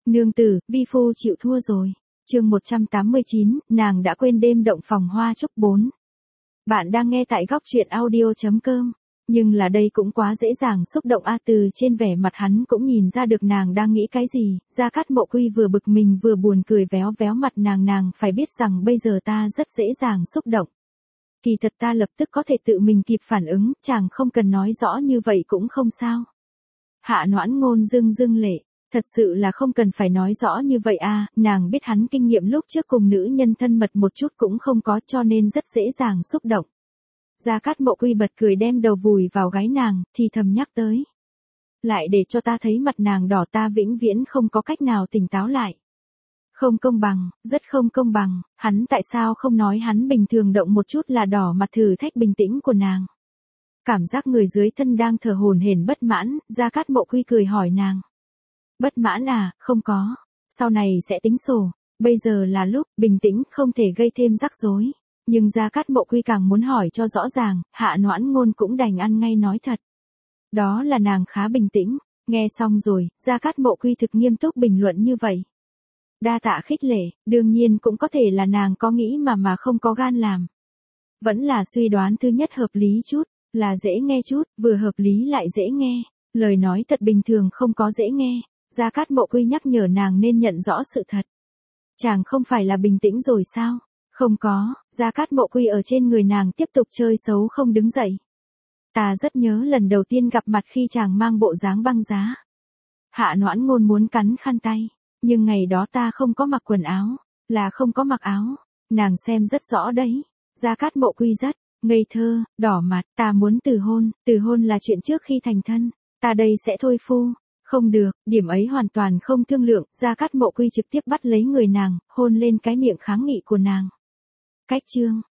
Nương tử, vi phu chịu thua rồi. Chương 189, nàng đã quên đêm động phòng hoa chúc 4. Bạn đang nghe tại góc truyện audio.com. Nhưng là đây cũng quá dễ dàng xúc động từ trên vẻ mặt hắn cũng nhìn ra được nàng đang nghĩ cái gì. Gia Cát Mộ Quy vừa bực mình vừa buồn cười véo véo mặt nàng phải biết rằng bây giờ ta rất dễ dàng xúc động. Kỳ thật ta lập tức có thể tự mình kịp phản ứng, chàng không cần nói rõ như vậy cũng không sao. Hạ Noãn Ngôn rưng lệ. Thật sự là không cần phải nói rõ như vậy nàng biết hắn kinh nghiệm lúc trước cùng nữ nhân thân mật một chút cũng không có cho nên rất dễ dàng xúc động. Gia Cát Mộ Quy bật cười đem đầu vùi vào gáy nàng, thì thầm nhắc tới. Lại để cho ta thấy mặt nàng đỏ ta vĩnh viễn không có cách nào tỉnh táo lại. Không công bằng, rất không công bằng, hắn tại sao không nói hắn bình thường động một chút là đỏ mặt thử thách bình tĩnh của nàng. Cảm giác người dưới thân đang thở hổn hển bất mãn, Gia Cát Mộ Quy cười hỏi nàng. Bất mãn không có, sau này sẽ tính sổ, bây giờ là lúc bình tĩnh không thể gây thêm rắc rối. Nhưng Gia Cát Mộ Quy càng muốn hỏi cho rõ ràng, Hạ Noãn Ngôn cũng đành ăn ngay nói thật. Đó là nàng khá bình tĩnh, nghe xong rồi, Gia Cát Mộ Quy thực nghiêm túc bình luận như vậy. Đa tạ khích lệ, đương nhiên cũng có thể là nàng có nghĩ mà không có gan làm. Vẫn là suy đoán thứ nhất hợp lý chút, là dễ nghe chút, vừa hợp lý lại dễ nghe, lời nói thật bình thường không có dễ nghe. Gia Cát Mộ Quy nhắc nhở nàng nên nhận rõ sự thật. Chàng không phải là bình tĩnh rồi sao? Không có, Gia Cát Mộ Quy ở trên người nàng tiếp tục chơi xấu không đứng dậy. Ta rất nhớ lần đầu tiên gặp mặt khi chàng mang bộ dáng băng giá. Hạ Noãn Ngôn muốn cắn khăn tay, nhưng ngày đó ta không có mặc quần áo, là không có mặc áo, nàng xem rất rõ đấy. Gia Cát Mộ Quy rất ngây thơ, đỏ mặt, ta muốn từ hôn là chuyện trước khi thành thân, ta đây sẽ thôi phu. Không được, điểm ấy hoàn toàn không thương lượng, Gia Cát Mộ Quy trực tiếp bắt lấy người nàng, hôn lên cái miệng kháng nghị của nàng. Cách chương,